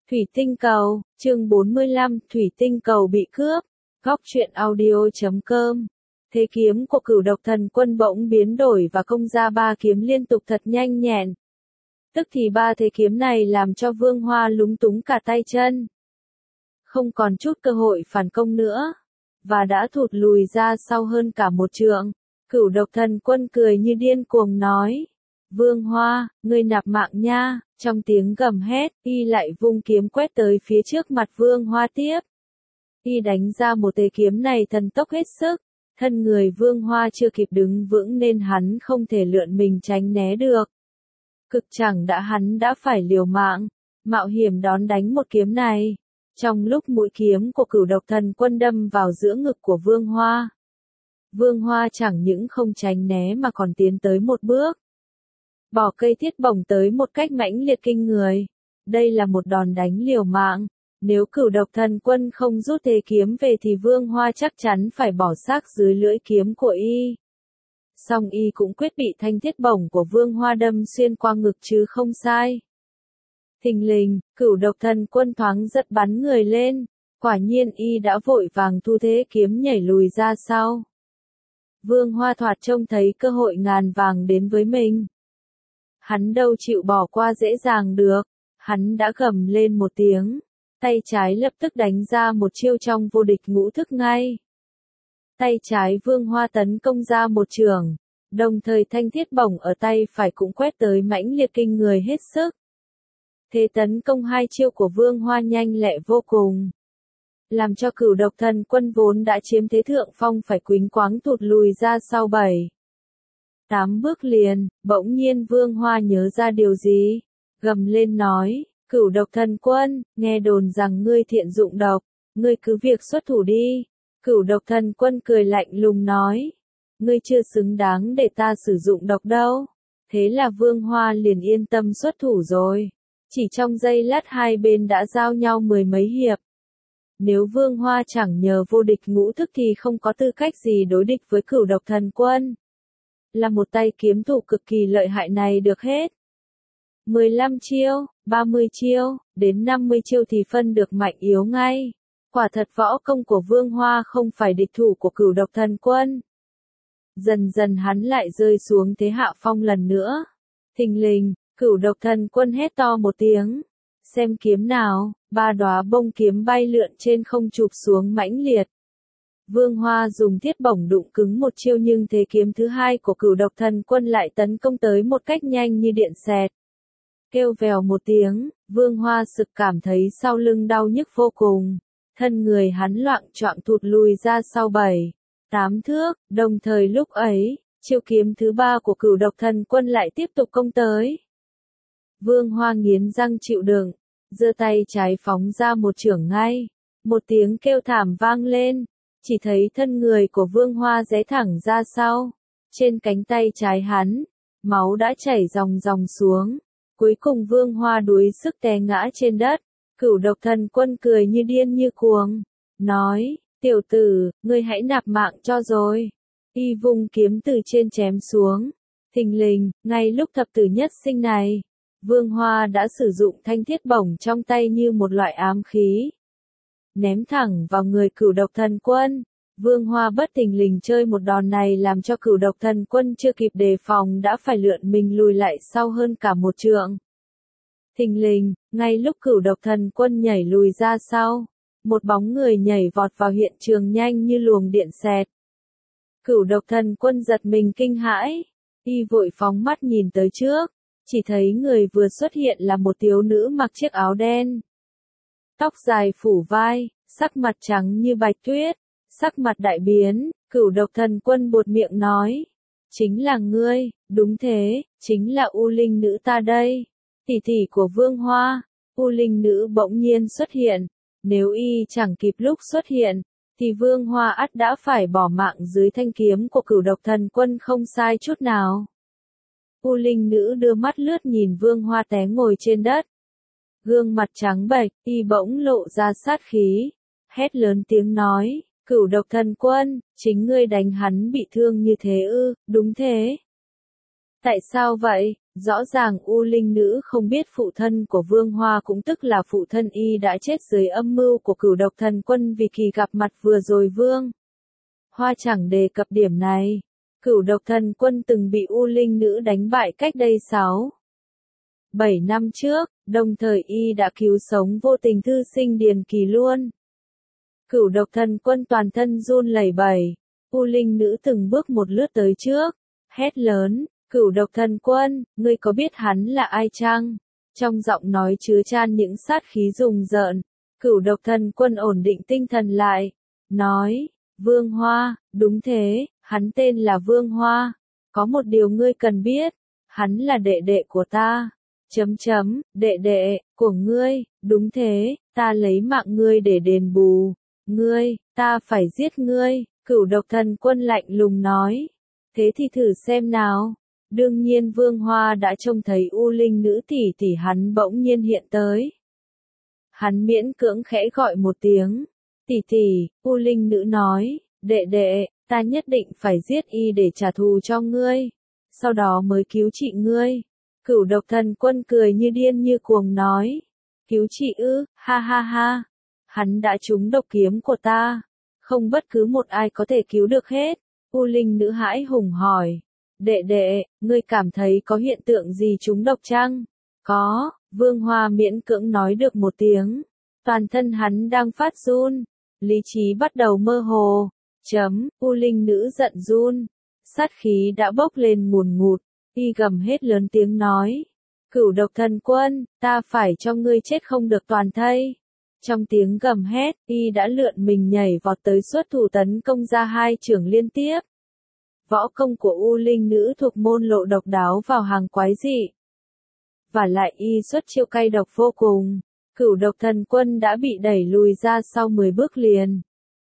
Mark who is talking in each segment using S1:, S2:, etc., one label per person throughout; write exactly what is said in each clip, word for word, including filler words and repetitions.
S1: Thủy tinh cầu, chương bốn mươi lăm, Thủy tinh cầu bị cướp. Góc truyện audio chấm com. Thế kiếm của Cửu Độc Thần Quân bỗng biến đổi và công ra ba kiếm liên tục thật nhanh nhẹn. Tức thì ba thế kiếm này làm cho Vương Hoa lúng túng cả tay chân. Không còn chút cơ hội phản công nữa. Và đã thụt lùi ra sau hơn cả một trượng. Cửu Độc Thần Quân cười như điên cuồng nói. Vương Hoa, ngươi nạp mạng nha. Trong tiếng gầm hét, y lại vung kiếm quét tới phía trước mặt Vương Hoa tiếp. Y đánh ra một thế kiếm này thần tốc hết sức. Thân người Vương Hoa chưa kịp đứng vững nên hắn không thể lượn mình tránh né được. Cực chẳng đã hắn đã phải liều mạng, mạo hiểm đón đánh một kiếm này. Trong lúc mũi kiếm của Cửu Độc Thần Quân đâm vào giữa ngực của Vương Hoa. Vương Hoa chẳng những không tránh né mà còn tiến tới một bước. Bỏ cây thiết bổng tới một cách mãnh liệt kinh người. Đây là một đòn đánh liều mạng. Nếu Cửu Độc Thần Quân không rút thế kiếm về thì Vương Hoa chắc chắn phải bỏ xác dưới lưỡi kiếm của y. Song y cũng quyết bị thanh thiết bổng của Vương Hoa đâm xuyên qua ngực chứ không sai. Thình lình, Cửu Độc Thần Quân thoáng giật bắn người lên. Quả nhiên y đã vội vàng thu thế kiếm nhảy lùi ra sau. Vương Hoa thoạt trông thấy cơ hội ngàn vàng đến với mình. Hắn đâu chịu bỏ qua dễ dàng được. Hắn đã gầm lên một tiếng. Tay trái lập tức đánh ra một chiêu trong vô địch ngũ thức ngay. Tay trái Vương Hoa tấn công ra một chưởng. Đồng thời thanh thiết bổng ở tay phải cũng quét tới mãnh liệt kinh người hết sức. Thế tấn công hai chiêu của Vương Hoa nhanh lẹ vô cùng. Làm cho Cửu Độc Thần Quân vốn đã chiếm thế thượng phong phải quýnh quáng thụt lùi ra sau bảy. Tám bước liền, bỗng nhiên Vương Hoa nhớ ra điều gì. Gầm lên nói, Cửu Độc Thần Quân, nghe đồn rằng ngươi thiện dụng độc, ngươi cứ việc xuất thủ đi. Cửu Độc Thần Quân cười lạnh lùng nói, ngươi chưa xứng đáng để ta sử dụng độc đâu. Thế là Vương Hoa liền yên tâm xuất thủ rồi. Chỉ trong giây lát hai bên đã giao nhau mười mấy hiệp. Nếu Vương Hoa chẳng nhờ vô địch ngũ thức thì không có tư cách gì đối địch với Cửu Độc Thần Quân. Là một tay kiếm thủ cực kỳ lợi hại này được hết. mười lăm chiêu, ba mươi chiêu, đến năm mươi chiêu thì phân được mạnh yếu ngay. Quả thật võ công của Vương Hoa không phải địch thủ của Cửu Độc Thần Quân. Dần dần hắn lại rơi xuống thế hạ phong lần nữa. Thình lình, Cửu Độc Thần Quân hét to một tiếng. Xem kiếm nào, ba đóa bông kiếm bay lượn trên không chụp xuống mãnh liệt. Vương Hoa dùng thiết bổng đụng cứng một chiêu nhưng thế kiếm thứ hai của Cửu Độc Thần Quân lại tấn công tới một cách nhanh như điện xẹt. Kêu vèo một tiếng, Vương Hoa sực cảm thấy sau lưng đau nhức vô cùng. Thân người hắn loạng choạng thụt lùi ra sau bảy, tám thước, đồng thời lúc ấy, chiêu kiếm thứ ba của Cửu Độc Thần Quân lại tiếp tục công tới. Vương Hoa nghiến răng chịu đựng, giơ tay trái phóng ra một chưởng ngay. Một tiếng kêu thảm vang lên, chỉ thấy thân người của Vương Hoa giãy thẳng ra sau. Trên cánh tay trái hắn, máu đã chảy ròng ròng xuống. Cuối cùng Vương Hoa đuối sức té ngã trên đất. Cửu Độc Thần Quân cười như điên như cuồng. Nói, tiểu tử, ngươi hãy nạp mạng cho rồi. Y vung kiếm từ trên chém xuống. Thình lình, ngay lúc thập tử nhất sinh này, Vương Hoa đã sử dụng thanh thiết bổng trong tay như một loại ám khí. Ném thẳng vào người Cửu Độc Thần Quân. Vương Hoa bất thình lình chơi một đòn này làm cho Cửu Độc Thần Quân chưa kịp đề phòng đã phải lượn mình lùi lại sau hơn cả một trượng. Thình lình, ngay lúc Cửu Độc Thần Quân nhảy lùi ra sau, một bóng người nhảy vọt vào hiện trường nhanh như luồng điện xẹt. Cửu Độc Thần Quân giật mình kinh hãi, y vội phóng mắt nhìn tới trước, chỉ thấy người vừa xuất hiện là một thiếu nữ mặc chiếc áo đen. Tóc dài phủ vai, sắc mặt trắng như bạch tuyết, sắc mặt đại biến, Cửu Độc Thần Quân buột miệng nói. Chính là ngươi, đúng thế, chính là U Linh Nữ ta đây. Tỷ tỷ của Vương Hoa, U Linh Nữ bỗng nhiên xuất hiện. Nếu y chẳng kịp lúc xuất hiện, thì Vương Hoa ắt đã phải bỏ mạng dưới thanh kiếm của Cửu Độc Thần Quân không sai chút nào. U Linh Nữ đưa mắt lướt nhìn Vương Hoa té ngồi trên đất. Gương mặt trắng bệch, y bỗng lộ ra sát khí. Hét lớn tiếng nói, Cửu Độc Thần Quân, chính ngươi đánh hắn bị thương như thế ư, đúng thế. Tại sao vậy? Rõ ràng U Linh Nữ không biết phụ thân của Vương Hoa cũng tức là phụ thân y đã chết dưới âm mưu của Cửu Độc Thần Quân vì kỳ gặp mặt vừa rồi Vương Hoa chẳng đề cập điểm này. Cửu Độc Thần Quân từng bị U Linh Nữ đánh bại cách đây sáu, bảy năm trước, đồng thời y đã cứu sống vô tình thư sinh Điền Kỳ luôn. Cửu Độc Thần Quân toàn thân run lẩy bẩy, U Linh Nữ từng bước một lướt tới trước, hét lớn, Cửu Độc Thần Quân, ngươi có biết hắn là ai chăng? Trong giọng nói chứa chan những sát khí rùng rợn, Cửu Độc Thần Quân ổn định tinh thần lại, nói, Vương Hoa, đúng thế, hắn tên là Vương Hoa, có một điều ngươi cần biết, hắn là đệ đệ của ta. Chấm chấm, đệ đệ, của ngươi, đúng thế, ta lấy mạng ngươi để đền bù, ngươi, ta phải giết ngươi, Cửu Độc Thần Quân lạnh lùng nói, thế thì thử xem nào. Đương nhiên Vương Hoa đã trông thấy U Linh Nữ tỷ tỷ hắn bỗng nhiên hiện tới. Hắn miễn cưỡng khẽ gọi một tiếng, tỷ tỷ, U Linh Nữ nói, đệ đệ, ta nhất định phải giết y để trả thù cho ngươi, sau đó mới cứu trị ngươi. Cửu Độc Thần Quân cười như điên như cuồng nói, cứu trị ư, ha ha ha, hắn đã trúng độc kiếm của ta, không bất cứ một ai có thể cứu được hết. U Linh Nữ hãi hùng hỏi, đệ đệ, ngươi cảm thấy có hiện tượng gì trúng độc chăng? Có, Vương Hoa miễn cưỡng nói được một tiếng, toàn thân hắn đang phát run, lý trí bắt đầu mơ hồ, chấm, U Linh Nữ giận run, sát khí đã bốc lên ngùn ngụt. Y gầm hết lớn tiếng nói, Cửu Độc Thần Quân, ta phải cho ngươi chết không được toàn thây. Trong tiếng gầm hét, y đã lượn mình nhảy vọt tới xuất thủ tấn công ra hai chưởng liên tiếp. Võ công của U Linh Nữ thuộc môn lộ độc đáo vào hàng quái dị. Và lại y xuất chiêu cay độc vô cùng, Cửu Độc Thần Quân đã bị đẩy lùi ra sau mười bước liền.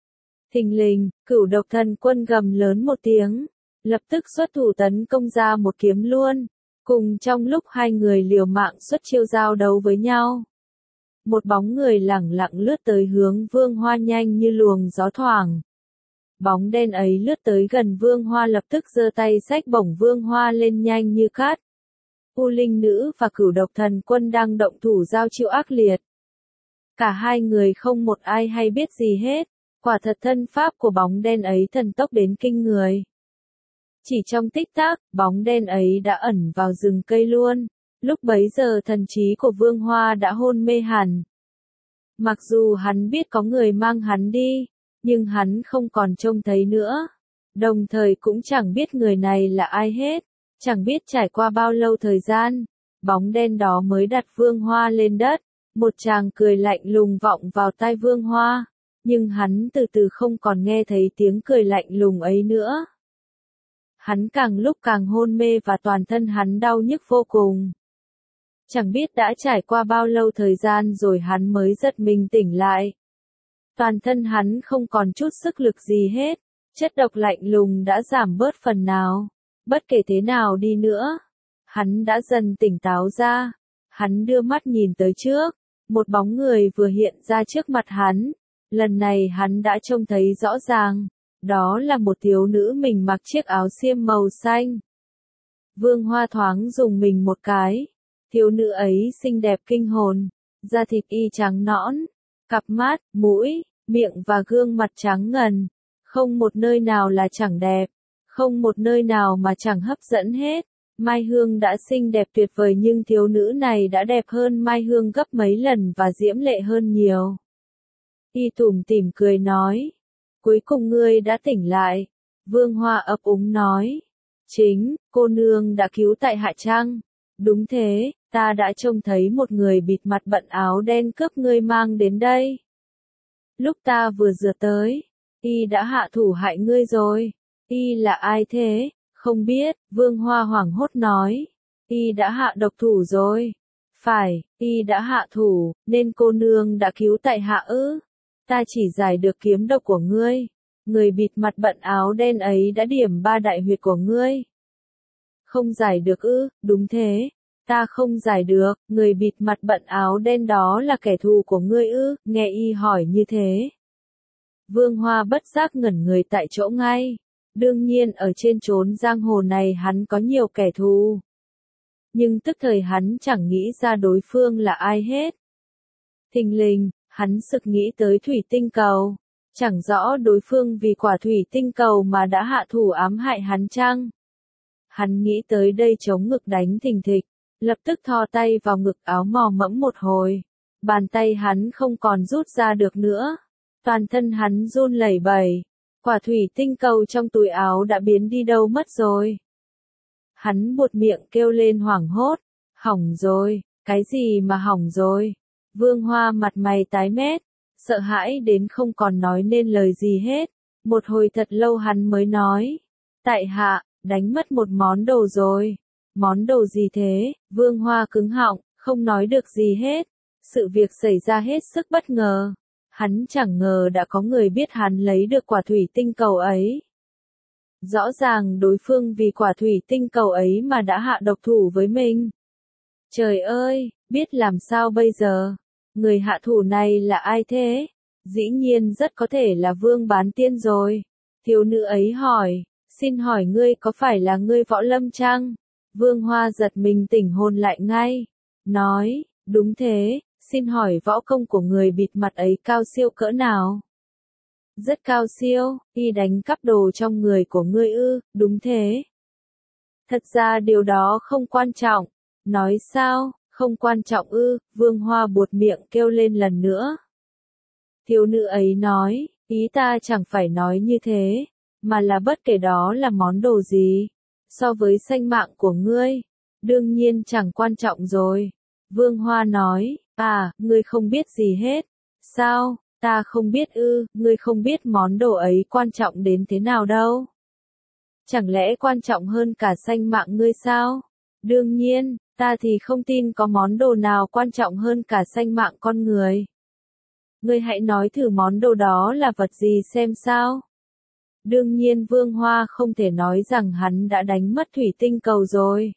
S1: Thình lình, Cửu Độc Thần Quân gầm lớn một tiếng, lập tức xuất thủ tấn công ra một kiếm luôn, cùng trong lúc hai người liều mạng xuất chiêu giao đấu với nhau. Một bóng người lẳng lặng lướt tới hướng Vương Hoa nhanh như luồng gió thoảng. Bóng đen ấy lướt tới gần Vương Hoa lập tức giơ tay xách bổng Vương Hoa lên nhanh như cát. U Linh Nữ và Cửu Độc Thần Quân đang động thủ giao chiêu ác liệt. Cả hai người không một ai hay biết gì hết, quả thật thân pháp của bóng đen ấy thần tốc đến kinh người. Chỉ trong tích tắc, bóng đen ấy đã ẩn vào rừng cây luôn, lúc bấy giờ thần trí của Vương Hoa đã hôn mê hẳn. Mặc dù hắn biết có người mang hắn đi, nhưng hắn không còn trông thấy nữa, đồng thời cũng chẳng biết người này là ai hết, chẳng biết trải qua bao lâu thời gian, bóng đen đó mới đặt Vương Hoa lên đất, một tràng cười lạnh lùng vọng vào tai Vương Hoa, nhưng hắn từ từ không còn nghe thấy tiếng cười lạnh lùng ấy nữa. Hắn càng lúc càng hôn mê và toàn thân hắn đau nhức vô cùng. Chẳng biết đã trải qua bao lâu thời gian rồi hắn mới giật mình tỉnh lại. Toàn thân hắn không còn chút sức lực gì hết, chất độc lạnh lùng đã giảm bớt phần nào. Bất kể thế nào đi nữa, hắn đã dần tỉnh táo ra. Hắn đưa mắt nhìn tới trước, một bóng người vừa hiện ra trước mặt hắn. Lần này hắn đã trông thấy rõ ràng. Đó là một thiếu nữ mình mặc chiếc áo xiêm màu xanh. Vương Hoa thoáng dùng mình một cái. Thiếu nữ ấy xinh đẹp kinh hồn, da thịt y trắng nõn, cặp mắt, mũi, miệng và gương mặt trắng ngần. Không một nơi nào là chẳng đẹp, không một nơi nào mà chẳng hấp dẫn hết. Mai Hương đã xinh đẹp tuyệt vời nhưng thiếu nữ này đã đẹp hơn Mai Hương gấp mấy lần và diễm lệ hơn nhiều. Y tủm tỉm cười nói. Cuối cùng ngươi đã tỉnh lại. Vương Hoa ấp úng nói. Chính, cô nương đã cứu tại hạ chăng? Đúng thế, ta đã trông thấy một người bịt mặt bận áo đen cướp ngươi mang đến đây. Lúc ta vừa rửa tới, y đã hạ thủ hại ngươi rồi. Y là ai thế? Không biết, Vương Hoa hoảng hốt nói. Y đã hạ độc thủ rồi. Phải, y đã hạ thủ, nên cô nương đã cứu tại hạ ư? Ta chỉ giải được kiếm độc của ngươi. Người bịt mặt bận áo đen ấy đã điểm ba đại huyệt của ngươi. Không giải được ư? Đúng thế. Ta không giải được, người bịt mặt bận áo đen đó là kẻ thù của ngươi ư? Nghe y hỏi như thế. Vương Hoa bất giác ngẩn người tại chỗ ngay. Đương nhiên ở trên chốn giang hồ này hắn có nhiều kẻ thù. nhưng tức thời hắn chẳng nghĩ ra đối phương là ai hết. Thình lình, hắn sực nghĩ tới thủy tinh cầu. Chẳng rõ đối phương vì quả thủy tinh cầu mà đã hạ thủ ám hại hắn chăng? Hắn nghĩ tới đây chống ngực đánh thình thịch, lập tức thò tay vào ngực áo mò mẫm một hồi. Bàn tay hắn không còn rút ra được nữa. Toàn thân hắn run lẩy bẩy. Quả thủy tinh cầu trong túi áo đã biến đi đâu mất rồi. Hắn buột miệng kêu lên hoảng hốt. Hỏng rồi, cái gì mà hỏng rồi? Vương Hoa mặt mày tái mét, sợ hãi đến không còn nói nên lời gì hết. Một hồi thật lâu hắn mới nói. Tại hạ, đánh mất một món đồ rồi. Món đồ gì thế? Vương Hoa cứng họng, không nói được gì hết. Sự việc xảy ra hết sức bất ngờ. Hắn chẳng ngờ đã có người biết hắn lấy được quả thủy tinh cầu ấy. Rõ ràng đối phương vì quả thủy tinh cầu ấy mà đã hạ độc thủ với mình. Trời ơi, biết làm sao bây giờ? Người hạ thủ này là ai thế? Dĩ nhiên rất có thể là Vương Bán Tiên rồi. Thiếu nữ ấy hỏi, xin hỏi ngươi có phải là ngươi Võ Lâm chăng? Vương Hoa giật mình tỉnh hồn lại ngay. Nói, đúng thế, xin hỏi võ công của người bịt mặt ấy cao siêu cỡ nào? Rất cao siêu, y đánh cắp đồ trong người của ngươi ư, đúng thế. Thật ra điều đó không quan trọng. Nói sao, không quan trọng ư, Vương Hoa buột miệng kêu lên lần nữa. Thiếu nữ ấy nói, ý ta chẳng phải nói như thế, mà là bất kể đó là món đồ gì, so với sanh mạng của ngươi, đương nhiên chẳng quan trọng rồi. Vương Hoa nói, à, ngươi không biết gì hết. Sao, ta không biết ư, ngươi không biết món đồ ấy quan trọng đến thế nào đâu. Chẳng lẽ quan trọng hơn cả sanh mạng ngươi sao? Đương nhiên, ta thì không tin có món đồ nào quan trọng hơn cả sanh mạng con người. Ngươi hãy nói thử món đồ đó là vật gì xem sao. Đương nhiên Vương Hoa không thể nói rằng hắn đã đánh mất thủy tinh cầu rồi.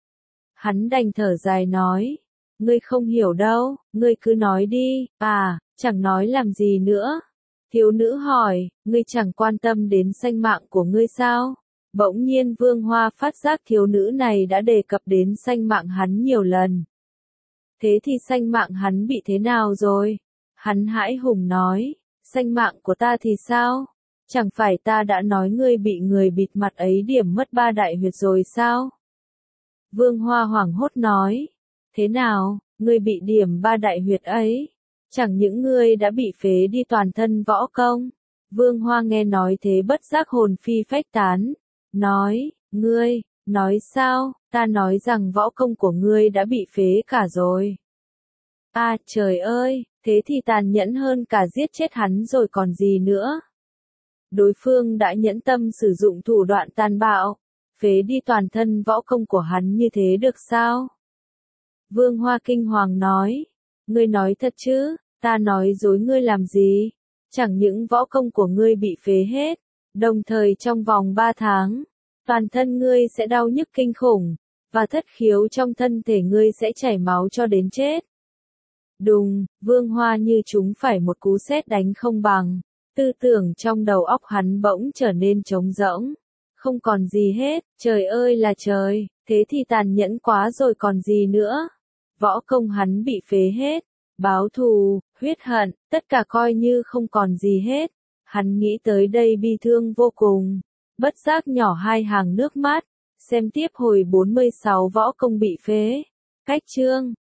S1: Hắn đành thở dài nói, ngươi không hiểu đâu, ngươi cứ nói đi, à, chẳng nói làm gì nữa. Thiếu nữ hỏi, ngươi chẳng quan tâm đến sanh mạng của ngươi sao? Bỗng nhiên Vương Hoa phát giác thiếu nữ này đã đề cập đến sanh mạng hắn nhiều lần. Thế thì sanh mạng hắn bị thế nào rồi? Hắn hãi hùng nói, sanh mạng của ta thì sao? Chẳng phải ta đã nói ngươi bị người bịt mặt ấy điểm mất ba đại huyệt rồi sao? Vương Hoa hoảng hốt nói, thế nào, ngươi bị điểm ba đại huyệt ấy? Chẳng những ngươi đã bị phế đi toàn thân võ công. Vương Hoa nghe nói thế bất giác hồn phi phách tán. Nói, ngươi, nói sao, ta nói rằng võ công của ngươi đã bị phế cả rồi. À trời ơi, thế thì tàn nhẫn hơn cả giết chết hắn rồi còn gì nữa. Đối phương đã nhẫn tâm sử dụng thủ đoạn tàn bạo, phế đi toàn thân võ công của hắn như thế được sao? Vương Hoa kinh hoàng nói, ngươi nói thật chứ, ta nói dối ngươi làm gì? Chẳng những võ công của ngươi bị phế hết, đồng thời trong vòng ba tháng, toàn thân ngươi sẽ đau nhức kinh khủng, và thất khiếu trong thân thể ngươi sẽ chảy máu cho đến chết. Đùng, Vương Hoa như trúng phải một cú sét đánh không bằng, tư tưởng trong đầu óc hắn bỗng trở nên trống rỗng, không còn gì hết, trời ơi là trời, thế thì tàn nhẫn quá rồi còn gì nữa. Võ công hắn bị phế hết, báo thù, huyết hận, tất cả coi như không còn gì hết. Hắn nghĩ tới đây bi thương vô cùng, bất giác nhỏ hai hàng nước mắt, xem tiếp hồi bốn mươi sáu võ công bị phế. Cách chương